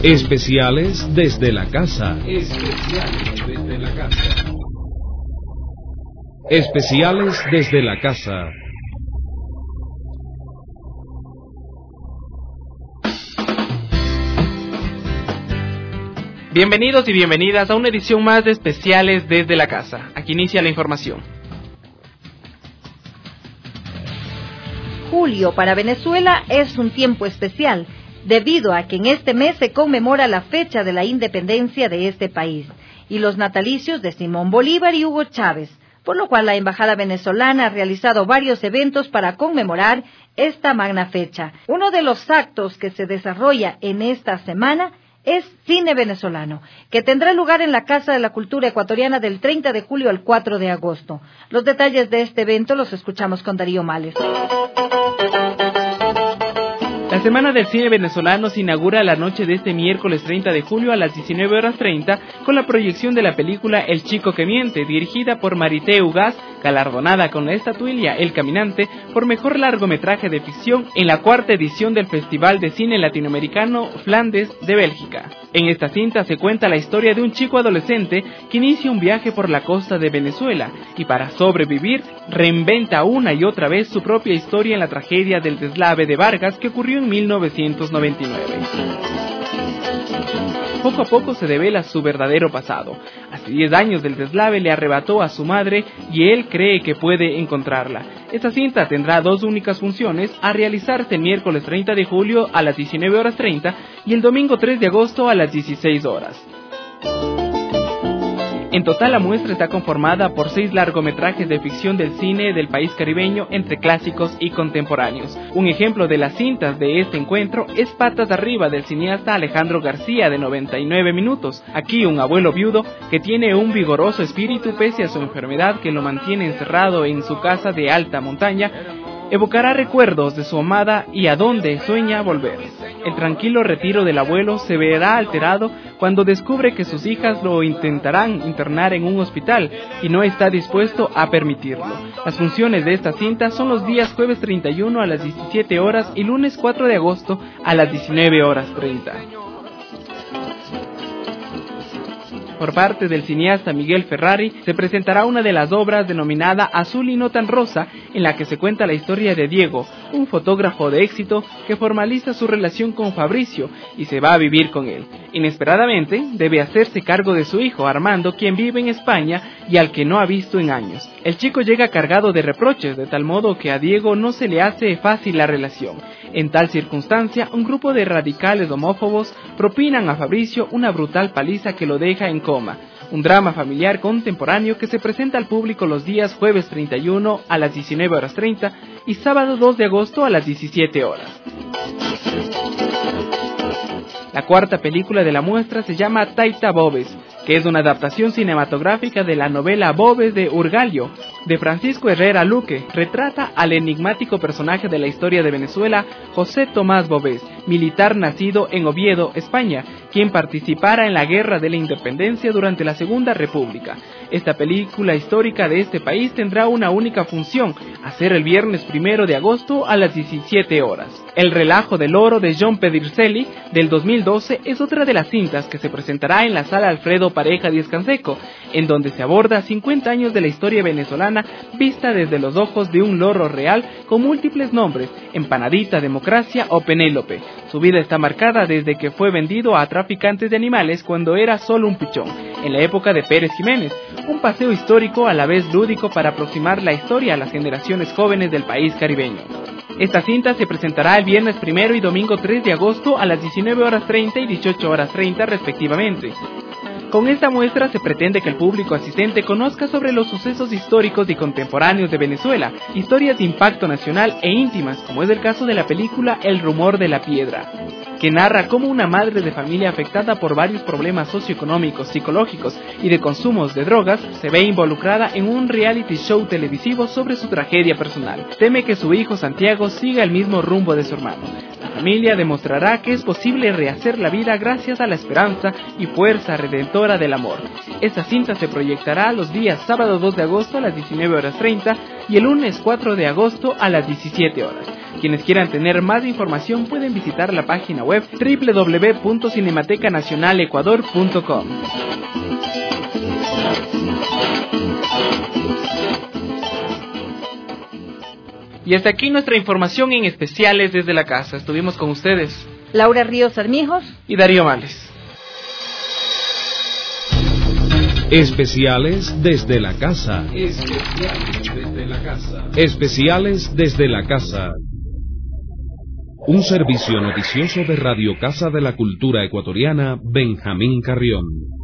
Especiales desde la casa. Especiales desde la casa. Especiales desde la casa. Bienvenidos y bienvenidas a una edición más de Especiales desde la casa. Aquí inicia la información. Julio para Venezuela es un tiempo especial, debido a que en este mes se conmemora la fecha de la independencia de este país y los natalicios de Simón Bolívar y Hugo Chávez, por lo cual la Embajada venezolana ha realizado varios eventos para conmemorar esta magna fecha. Uno de los actos que se desarrolla en esta semana es Cine Venezolano, que tendrá lugar en la Casa de la Cultura Ecuatoriana del 30 de julio al 4 de agosto. Los detalles de este evento los escuchamos con Darío Males. La Semana del Cine Venezolano se inaugura la noche de este miércoles 30 de julio a las 19:30 con la proyección de la película El Chico que Miente, dirigida por Marité Ugaz, galardonada con la estatuilla El Caminante por mejor largometraje de ficción en la 4ª edición del Festival de Cine Latinoamericano Flandes de Bélgica. En esta cinta se cuenta la historia de un chico adolescente que inicia un viaje por la costa de Venezuela y para sobrevivir reinventa una y otra vez su propia historia en la tragedia del deslave de Vargas que ocurrió en 1999. Poco a poco se devela su verdadero pasado. Hace 10 años del deslave le arrebató a su madre y él cree que puede encontrarla. Esta cinta tendrá 2 únicas funciones a realizarse el miércoles 30 de julio a las 19:30 y el domingo 3 de agosto a las 16 horas. En total, la muestra está conformada por 6 largometrajes de ficción del cine del país caribeño entre clásicos y contemporáneos. Un ejemplo de las cintas de este encuentro es Patas Arriba del cineasta Alejandro García de 99 minutos. Aquí un abuelo viudo que tiene un vigoroso espíritu pese a su enfermedad que lo mantiene encerrado en su casa de alta montaña, evocará recuerdos de su amada y a donde sueña volver. El tranquilo retiro del abuelo se verá alterado cuando descubre que sus hijas lo intentarán internar en un hospital y no está dispuesto a permitirlo. Las funciones de esta cinta son los días jueves 31 a las 17 horas y lunes 4 de agosto a las 19:30. Por parte del cineasta Miguel Ferrari, se presentará una de las obras denominada Azul y no tan rosa, en la que se cuenta la historia de Diego, un fotógrafo de éxito que formaliza su relación con Fabricio y se va a vivir con él. Inesperadamente, debe hacerse cargo de su hijo Armando, quien vive en España y al que no ha visto en años. El chico llega cargado de reproches, de tal modo que a Diego no se le hace fácil la relación. En tal circunstancia, un grupo de radicales homófobos propinan a Fabricio una brutal paliza que lo deja en coma. Un drama familiar contemporáneo que se presenta al público los días jueves 31 a las 19:30 y sábado 2 de agosto a las 17 horas. La 4ª película de la muestra se llama Taita Bóves, que es una adaptación cinematográfica de la novela Bóves de Urgallo, de Francisco Herrera Luque. Retrata al enigmático personaje de la historia de Venezuela, José Tomás Bóves, militar nacido en Oviedo, España, quien participara en la Guerra de la Independencia durante la Segunda República. Esta película histórica de este país tendrá una única función, hacer el viernes 1 de agosto a las 17 horas. El relajo del oro de John Pedricelli, del 2012, es otra de las cintas que se presentará en la Sala Alfredo Pareja Díez Canseco, en donde se aborda 50 años de la historia venezolana vista desde los ojos de un loro real con múltiples nombres, Empanadita, Democracia o Penélope. Su vida está marcada desde que fue vendido a traficantes de animales cuando era solo un pichón, en la época de Pérez Jiménez. Un paseo histórico a la vez lúdico para aproximar la historia a las generaciones jóvenes del país caribeño. Esta cinta se presentará el viernes 1 y domingo 3 de agosto a las 19:30 y 18:30 respectivamente. Con esta muestra se pretende que el público asistente conozca sobre los sucesos históricos y contemporáneos de Venezuela, historias de impacto nacional e íntimas, como es el caso de la película El rumor de la piedra, que narra cómo una madre de familia afectada por varios problemas socioeconómicos, psicológicos y de consumos de drogas se ve involucrada en un reality show televisivo sobre su tragedia personal. Teme que su hijo Santiago siga el mismo rumbo de su hermano. La familia demostrará que es posible rehacer la vida gracias a la esperanza y fuerza redentora del amor. Esta cinta se proyectará los días sábado 2 de agosto a las 19:30 y el lunes 4 de agosto a las 17 horas. Quienes quieran tener más información pueden visitar la página web www.cinematecanacionalecuador.com. Y hasta aquí nuestra información en especiales desde la casa. Estuvimos con ustedes Laura Ríos Armijos y Darío Males. Especiales desde la casa. Especiales desde la casa. Especiales desde la casa. Un servicio noticioso de Radio Casa de la Cultura Ecuatoriana, Benjamín Carrión.